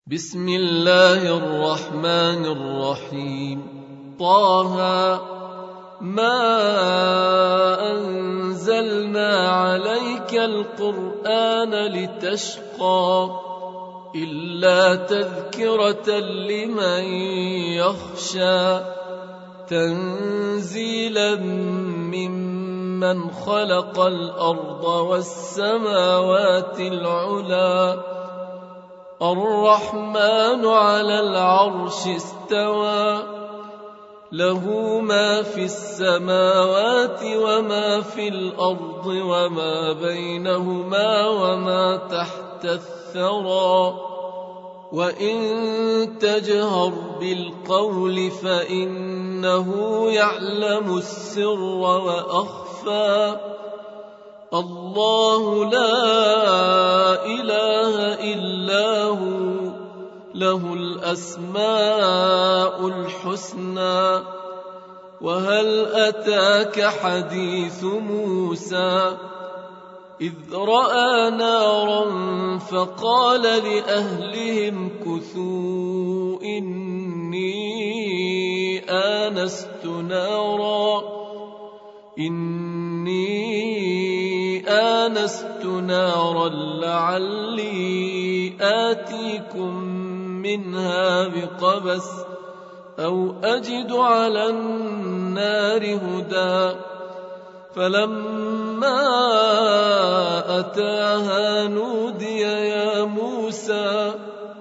بسم الله الرحمن الرحيم. طه ما أنزلنا عليك القرآن لتشقى إلا تذكرة لمن يخشى تنزيلا ممن خلق الأرض والسماوات العلى الرحمن على العرش استوى له ما في السماوات وما في الأرض وما بينهما وما تحت الثرى وإن تجهر بالقول فإنه يعلم السر وأخفى الله لا إله إلا هو له الأسماء الحسنى وهل أتاك حديث موسى إذ رأى نارا فقال لأهلهم كثوا إني آنست نارا لعلي آتيكم منها بقبس أو أجد على النار هدى فلما أتاها نودي يا موسى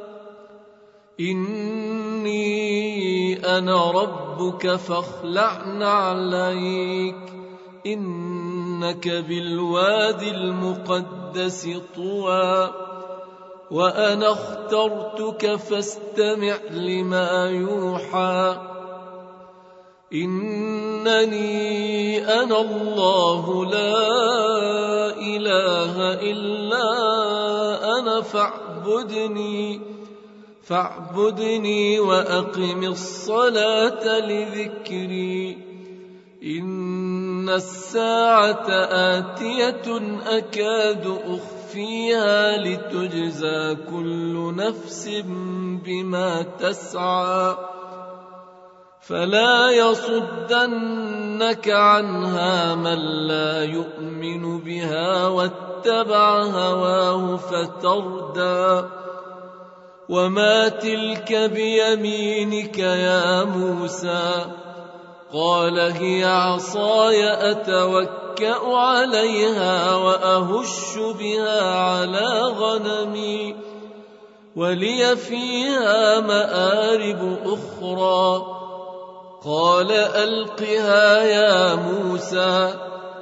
إني أنا ربك فاخلع نعليك إنك بالوادي المقدس طوى وأنا اخترتك فاستمع لما يوحى إنني أنا الله لا إله إلا أنا فاعبدني وأقم الصلاة لذكري إن الساعة آتية أكاد أخفيها لتجزى كل نفس بما تسعى فلا يصدنك عنها من لا يؤمن بها واتبع هواه فتردى وما تلك بيمينك يا موسى قال هي عصاي أتوكأ عليها وأهش بها على غنمي ولي فيها مآرب أخرى قال ألقها يا موسى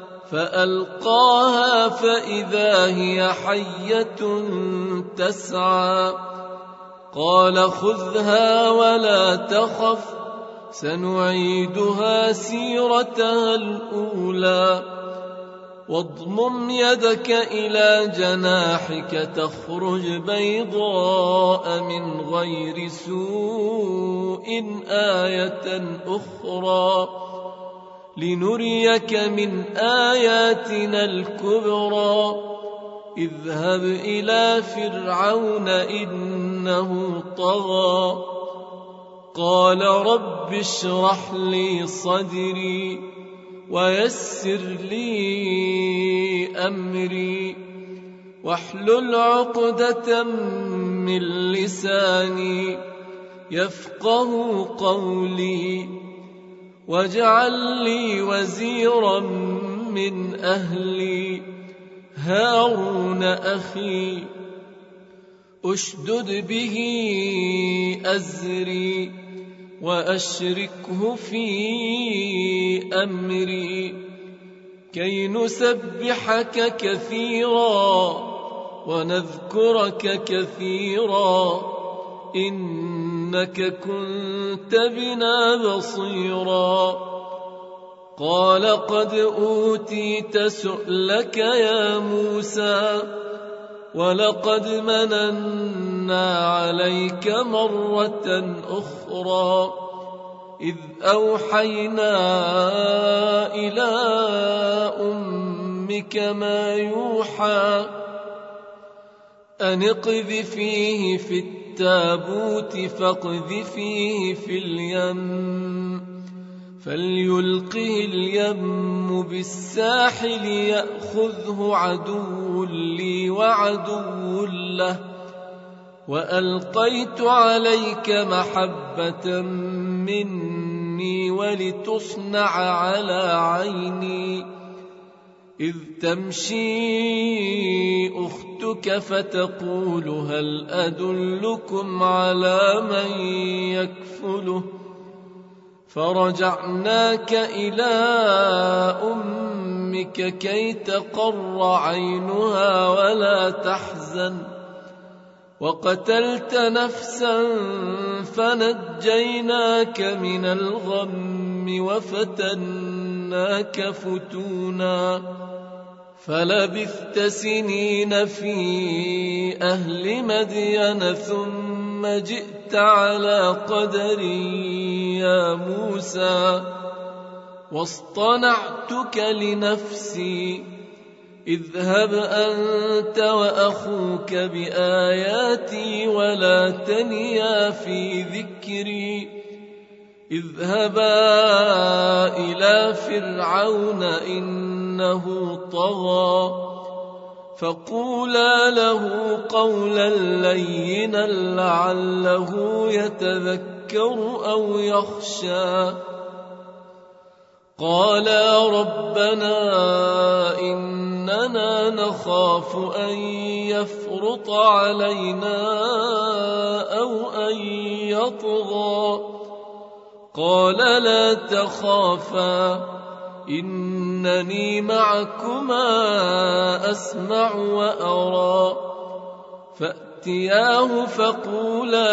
فألقاها فإذا هي حية تسعى قال خذها ولا تخف سنعيدها سيرتها الأولى واضمم يدك إلى جناحك تخرج بيضاء من غير سوء آية أخرى لنريك من آياتنا الكبرى اذهب إلى فرعون إنه طغى قال رب اشرح لي صدري ويسر لي أمري واحلل عقدة من لساني يفقه قولي واجعل لي وزيرا من أهلي هارون أخي أشدد به أزري وأشركه في أمري كي نسبحك كثيرا ونذكرك كثيرا إنك كنت بنا بصيرا قال قد أوتيت سؤلك يا موسى ولقد مننا عليك مرة أخرى إذ أوحينا إلى أمك ما يوحى أن اقذفيه في التابوت فاقذفيه في اليم فليلقه اليم بالساحل يأخذه عدو لي وعدو له وألقيت عليك محبة مني ولتصنع على عيني إذ تمشي أختك فتقول هل أدلكم على من يكفله فرجعناك إلى أمك كي تقر عينها ولا تحزن وقتلت نفسا فنجيناك من الغم وفتناك فتونا فلبثت سنين في أهل مدين ثم جئت على قدري يا موسى واصطنعتك لنفسي اذهب أنت وأخوك بآياتي ولا تنيا في ذكري اذهبا إلى فرعون إنه طغى فقولا له قولا لينا لعله يتذكر أو يخشى قالا ربنا إننا نخاف أن يفرط علينا أو أن يطغى قال لا تخافا إنني معكما أسمع وأرى فأتياه فقولا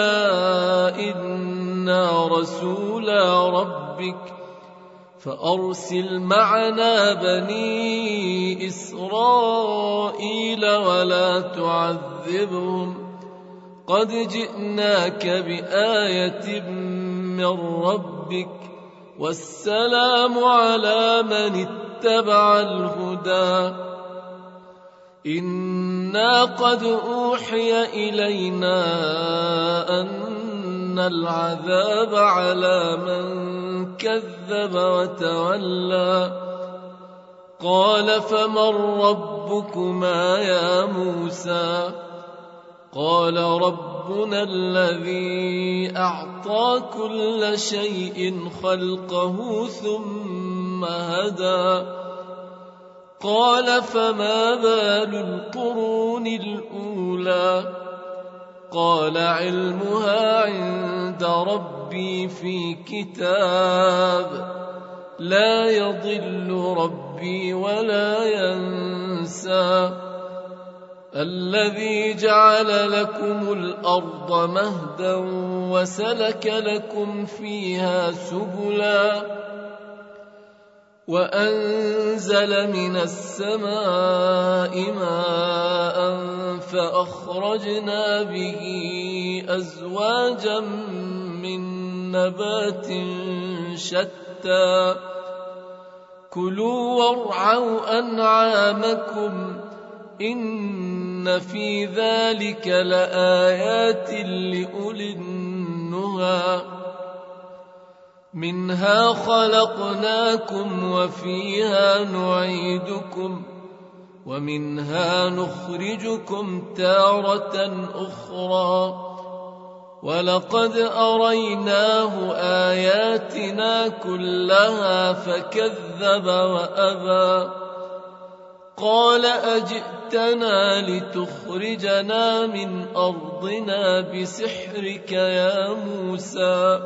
إنا رسولا ربك فأرسل معنا بني إسرائيل ولا تعذبهم قد جئناك بآية من ربك والسلام على من اتبع الهدى إنا قد أوحي إلينا أن العذاب على من كذب وتولى قال فمن ربكما يا موسى قال ربنا الذي أعطى كل شيء خلقه ثم هدى قال فما بال القرون الأولى قال علمها عند ربي في كتاب لا يضل ربي ولا ينسى الذي جعل لكم الأرض مهدا وسلك لكم فيها سبلا وأنزل من السماء ماء فأخرجنا به أزواجا من نبات شتى كلوا وارعوا أنعامكم إن في ذلك لآيات لأولي النهى منها خلقناكم وفيها نعيدكم ومنها نخرجكم تارة أخرى ولقد أريناه آياتنا كلها فكذب وأبى قال أجئتنا لتخرجنا من أرضنا بسحرك يا موسى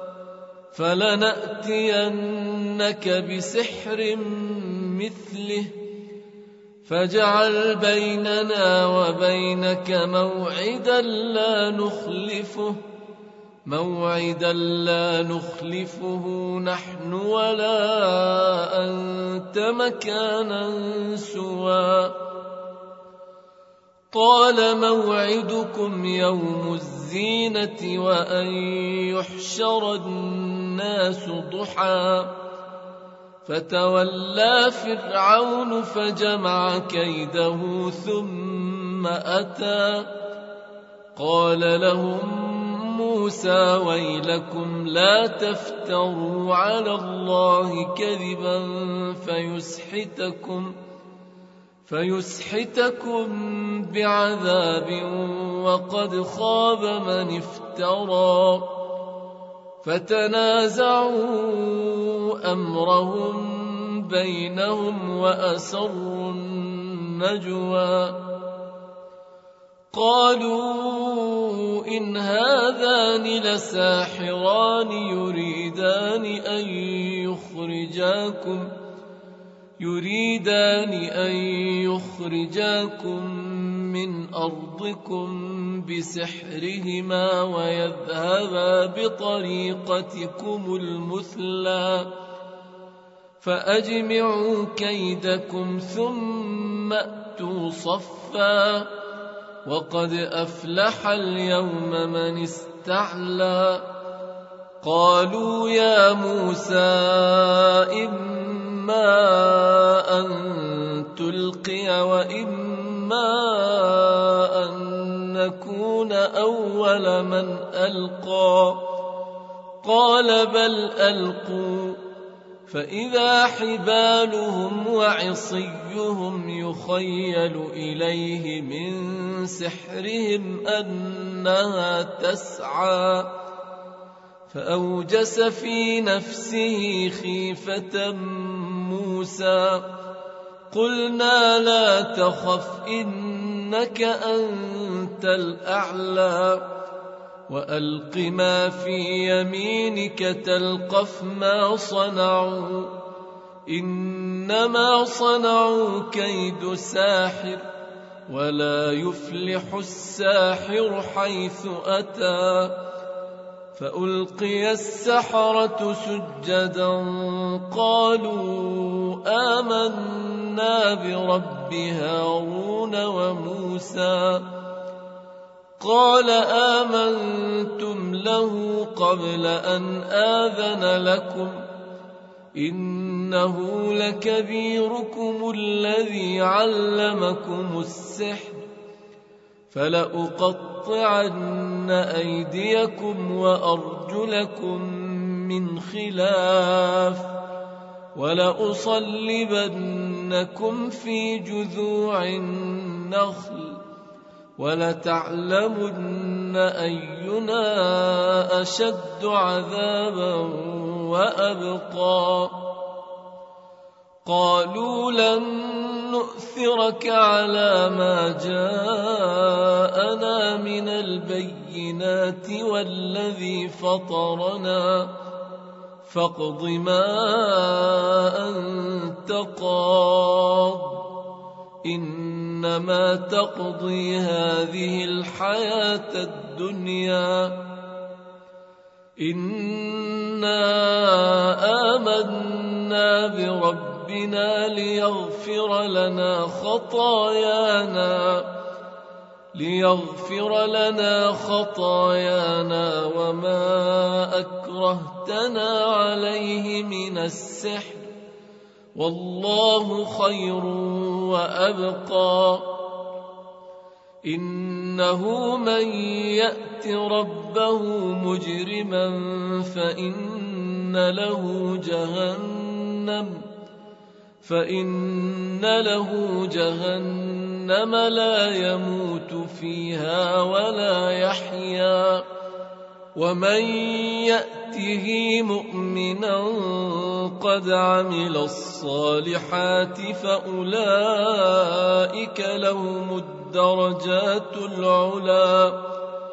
فلنأتينك بسحر مثله فاجعل بيننا وبينك موعدا لا نخلفه نحن ولا أنت مكانا سوى قال موعدكم يوم الزينة وأن يحشر الناس ضحى فتولى فرعون فجمع كيده ثم أتى قال لهم موسى ويلكم لا تفتروا على الله كذبا فيسحتكم بعذاب وقد خاب من افترى. فتنازعوا أمرهم بينهم وأسروا النجوى قالوا إن هذان لساحران يريدان أن يخرجاكم من أرضكم بسحرهما ويذهبا بطريقتكم المثلى فأجمعوا كيدكم ثم أتوا صفا وقد أفلح اليوم من استعلى. قالوا يا موسى إما أن تلقي وإما أن نكون أول من ألقى قال بل ألقوا فإذا حبالهم وعصيهم يخيل إليه من سحرهم أنها تسعى فأوجس في نفسه خيفة موسى قلنا لا تخف إنك أنت الأعلى وألق ما في يمينك تلقف ما صنعوا إنما صنعوا كيد ساحر ولا يفلح الساحر حيث أتى. فألقي السحرة سجدا قالوا آمنا برب هارون وموسى قال آمنتم له قبل أن آذن لكم إنه لكبيركم الذي علمكم السحر فلأقطعن أيديكم وأرجلكم من خلاف ولأصلبنكم في جذوع النخل ولتعلمن أينا أشد عذابا وأبقى. قالوا لن نؤثرك على ما جاءنا من البينات والذي فطرنا فاقض ما أنت قاض إنما تقضي هذه الحياة الدنيا إنا آمنا بربنا ليغفر لنا خطايانا وما أكرهتنا عليه من السحر والله خير وأبقى. إنه من يأت ربه مجرما فإن له جهنم لا يموت فيها ولا يحيا ومن يأته مؤمنا قد عمل الصالحات فأولئك لهم الدرجات العلى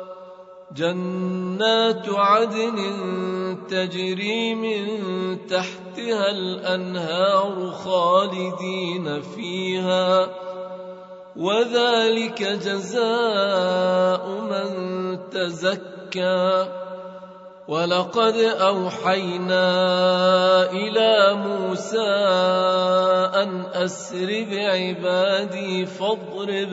جنات عدن تجري من تحتها الأنهار خالدين فيها وذلك جزاء من تزكى. ولقد أوحينا إلى موسى أن أسر بعبادي فاضرب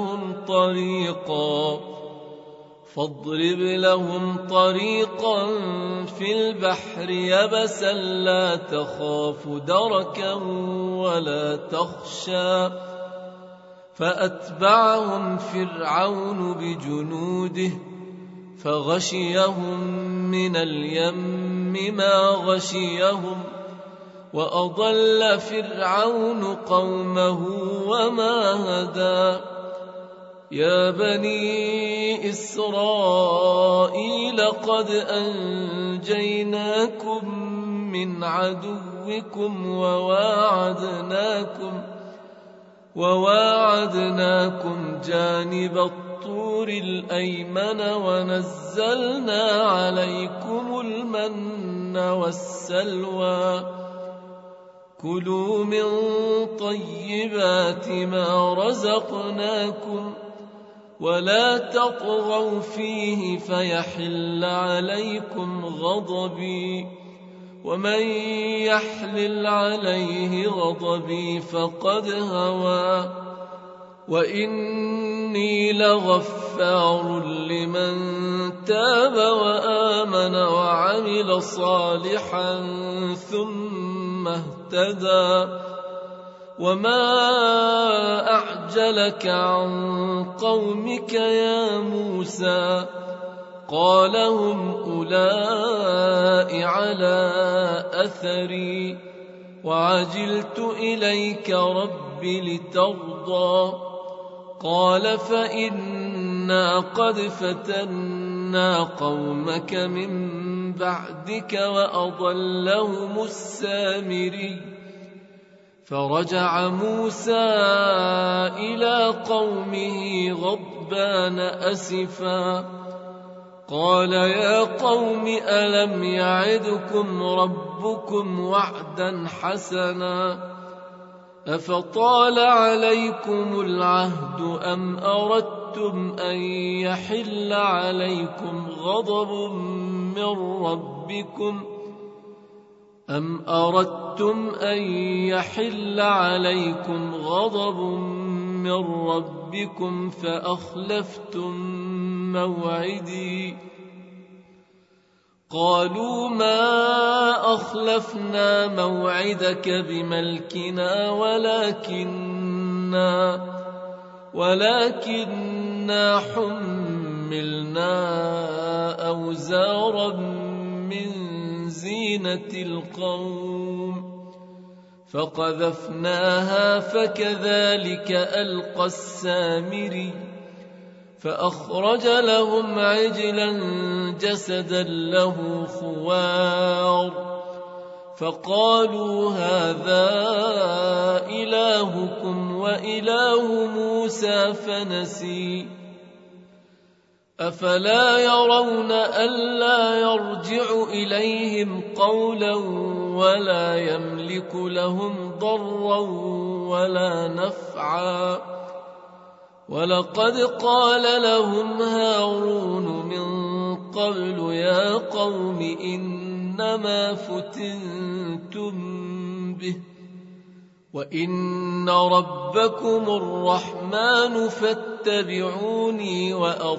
لهم طريقا في البحر يبسا لا تخاف دركا ولا تخشى فأتبعهم فرعون بجنوده فغشيهم من اليم ما غشيهم وأضل فرعون قومه وما هدى يا بني إسرائيل قد أنجيناكم من عدوكم وواعدناكم جانب الطور الأيمن ونزلنا عليكم المن والسلوى كلوا من طيبات ما رزقناكم ولا تطغوا فيه فيحل عليكم غضبي ومن يحلل عليه غضبي فقد هوى وإني لغفار لمن تاب وآمن وعمل صالحا ثم اهتدى وما أعجلك عن قومك يا موسى قال هم أولئك على أثري وعجلت إليك رب لترضى قال فإنا قد فتنا قومك من بعدك وأضلهم السامري فرجع موسى إلى قومه غضبان أسفا قال يا قوم ألم يعدكم ربكم وعدا حسنا أفطال عليكم العهد أم أردتم أن يحل عليكم غضب من ربكم فأخلفتم موعدي قالوا ما أخلفنا موعدك بملكنا ولكننا حملنا أوزارا من زينة القوم فقذفناها فكذلك ألقى السامري فأخرج لهم عجلا جسدا له خوار فقالوا هذا إلهكم وإله موسى فنسي أفلا يرون ألا يرجع إليهم قولا ولا يملك لهم ضرا ولا نفعا ولقد قال لهم هارون من قبل يا قوم إنما فتنتم به وإن ربكم الرحمن فاتبعوني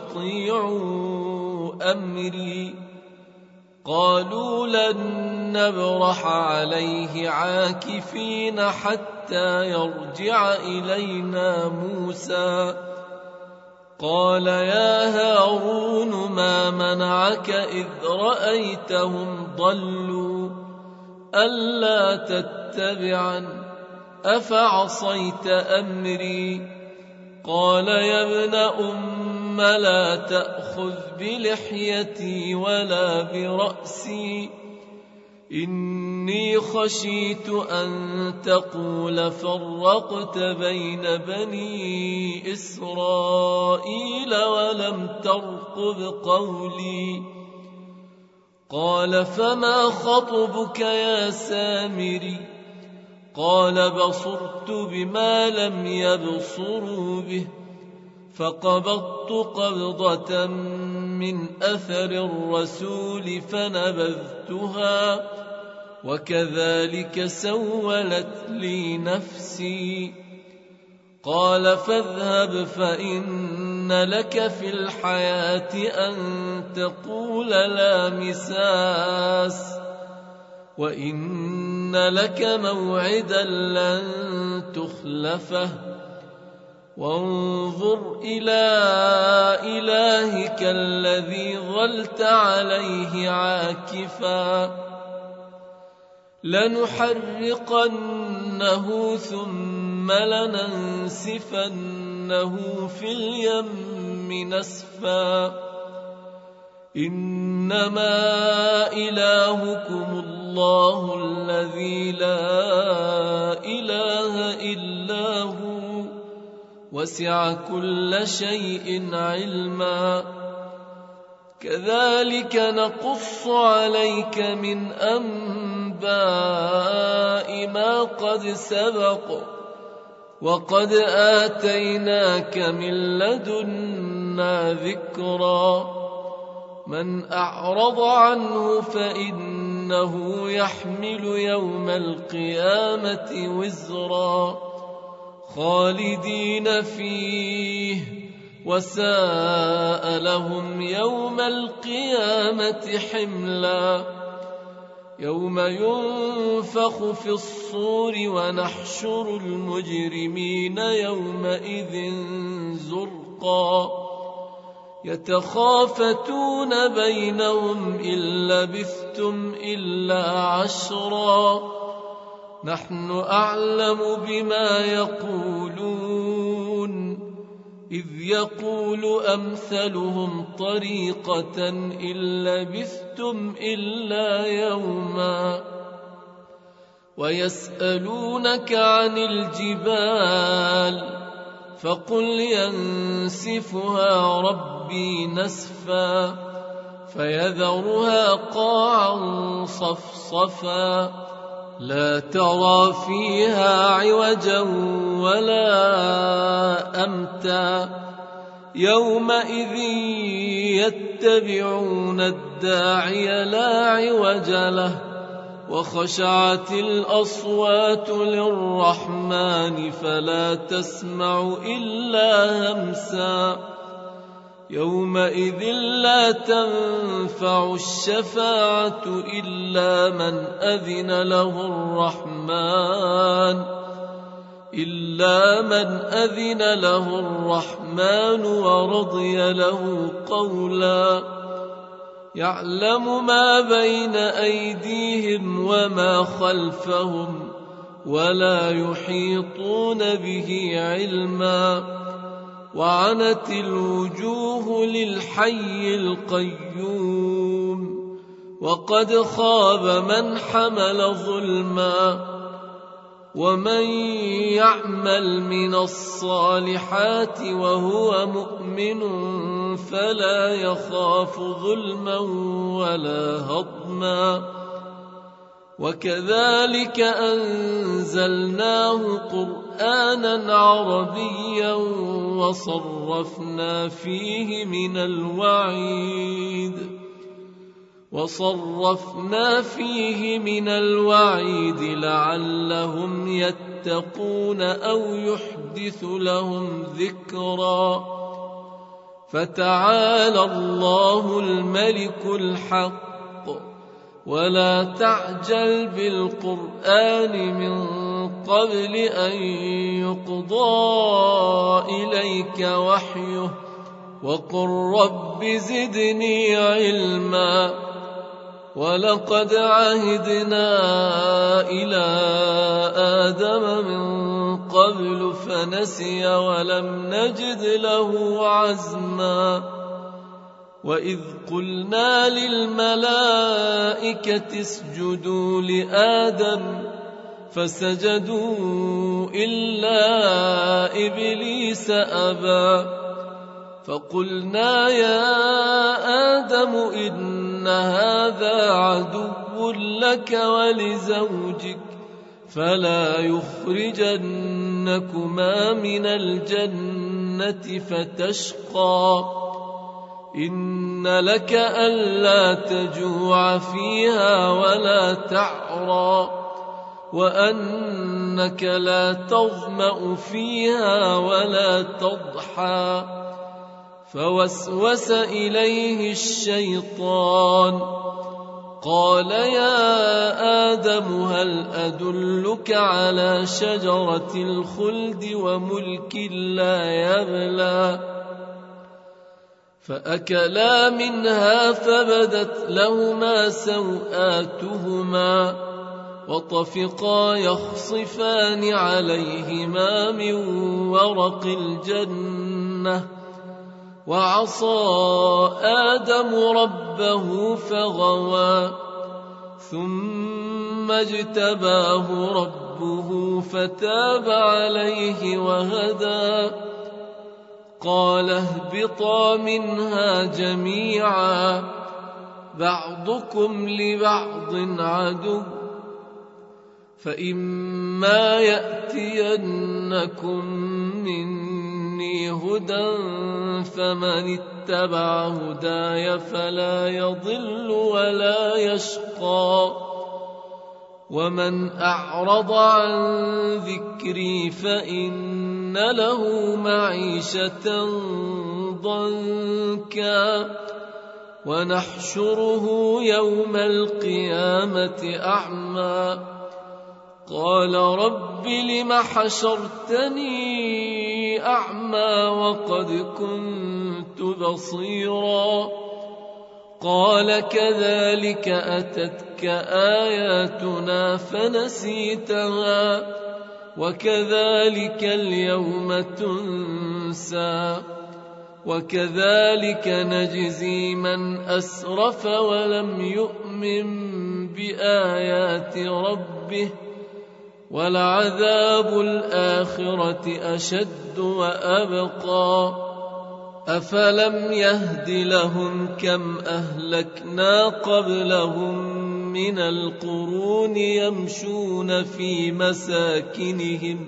وأطيعوا أمري قالوا لن نبرح عليه عاكفين حتى يرجع إلينا موسى قال يا هارون ما منعك إذ رأيتهم ضلوا ألا تتبعن أفعصيت أمري قال يا ابن أم لا تأخذ بلحيتي ولا برأسي إني خشيت أن تقول فرقت بين بني إسرائيل ولم ترقب قولي قال فما خطبك يا سامري قال بصرت بما لم يبصروا به فقبضت قبضة من أثر الرسول فنبذتها وكذلك سولت لي نفسي قال فاذهب فإن لك في الحياة أن تقول لا مساس وإن لك موعدا لن تخلفه وانظر إلى إلهك الذي ظلت عليه عاكفا لنحرقنه ثم لننسفنه في اليم نسفا إنما إلهكم الله الذي لا إله إلا هو وسع كل شيء علما كذلك نقص عليك من أنباء ما قد سبق وقد آتيناك من لدنا ذكرا من أعرض عنه فإنه يحمل يوم القيامة وزرا خالدين فيه وساء لهم يوم القيامة حملا يوم ينفخ في الصور ونحشر المجرمين يومئذ زرقا يتخافتون بينهم إن لبثتم إلا عشرا نحن أعلم بما يقولون إذ يقول أمثلهم طريقة إن لبثتم إلا يوما ويسألونك عن الجبال فقل ينسفها ربي نسفا فيذرها قاعا صفصفا لا ترى فيها عوجا ولا أمتا يومئذ يتبعون الداعي لا عوج له وخشعت الأصوات للرحمن فلا تسمع إلا همسا يومئذ لا تنفع الشفاعة إلا من أذن له الرحمن ورضي له قولا يعلم ما بين أيديهم وما خلفهم ولا يحيطون به علما وعنت الوجوه للحي القيوم وقد خاب من حمل ظلما ومن يعمل من الصالحات وهو مؤمن فلا يخاف ظلما ولا هضما وكذلك أنزلناه قرآنا عربيا وصرفنا فيه من الوعيد لعلهم يتقون أو يحدث لهم ذكرا فتعالى الله الملك الحق ولا تعجل بالقرآن من قبل أن يقضى إليك وحيه وقل رب زدني علما ولقد عهدنا إلى آدم من قبل فنسي ولم نجد له عزما وإذ قلنا للملائكة اسجدوا لآدم فسجدوا إلا إبليس أبى فقلنا يا آدم إن هذا عدو لك ولزوجك فلا يخرجنكما من الجنة فتشقى إن لك ألا تجوع فيها ولا تعرى وأنك لا تظمأ فيها ولا تضحى فوسوس إليه الشيطان قال يا آدم هل أدلك على شجرة الخلد وملك لا يبلى فأكلا منها فبدت لهما سوآتهما وطفقا يخصفان عليهما من ورق الجنة وعصى آدم ربه فغوى ثم اجتباه ربه فتاب عليه وهدى قال اهبطا منها جميعا بعضكم لبعض عدو فإما يأتينكم مني هدى فمن اتبع هداي فلا يضل ولا يشقى ومن أعرض عن ذكري فإن له معيشة ضنكا ونحشره يوم القيامة أعمى قال رب لم حشرتني أعمى وقد كنت بصيرا قال كذلك أتتك آياتنا فنسيتها وكذلك اليوم تنسى وكذلك نجزي من أسرف ولم يؤمن بآيات ربه ولعذاب الآخرة أشد وأبقى أفلم يهد لهم كم أهلكنا قبلهم من القرون يمشون في مساكنهم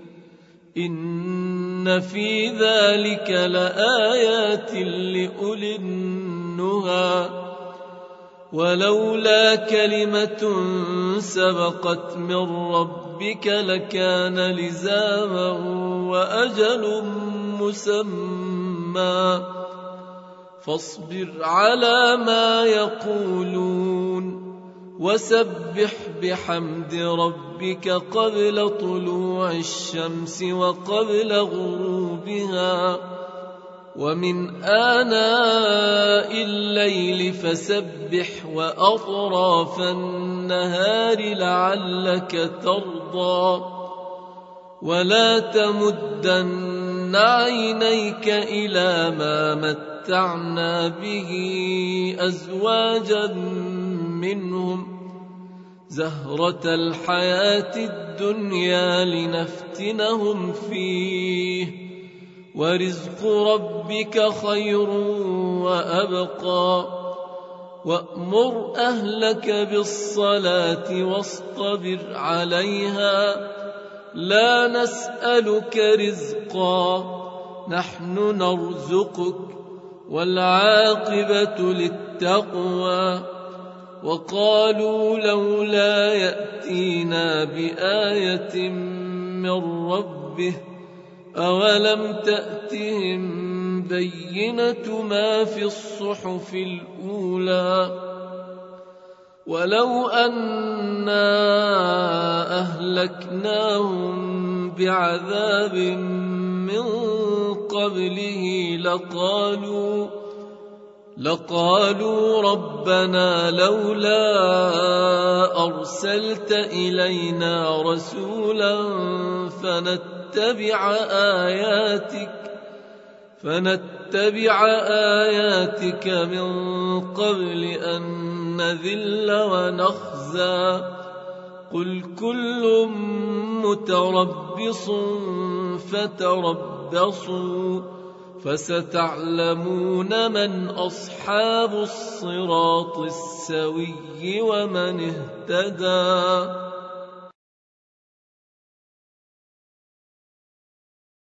إن في ذلك لآيات لأولي النهى ولولا كلمة سبقت من ربك لكان لزاما وأجل مسمى فاصبر على ما يقولون وسبح بحمد ربك قبل طلوع الشمس وقبل غروبها ومن آناء الليل فسبح وأطراف النهار لعلك ترضى ولا تمدن عينيك إلى ما متعنا به أزواجا منهم زهرة الحياة الدنيا لنفتنهم فيه ورزق ربك خير وأبقى وأمر أهلك بالصلاة واصطبر عليها لا نسألك رزقا نحن نرزقك والعاقبة للتقوى وقالوا لولا يأتينا بآية من ربه أولم تأتهم بينة ما في الصحف الأولى ولو أنا أهلكناهم بعذاب من قبله لقالوا ربنا لولا أرسلت إلينا رسولا فنتبع آياتك من قبل أن نذل ونخزى قل كل متربص فتربصوا فستعلمون من أصحاب الصراط السوي ومن اهتدى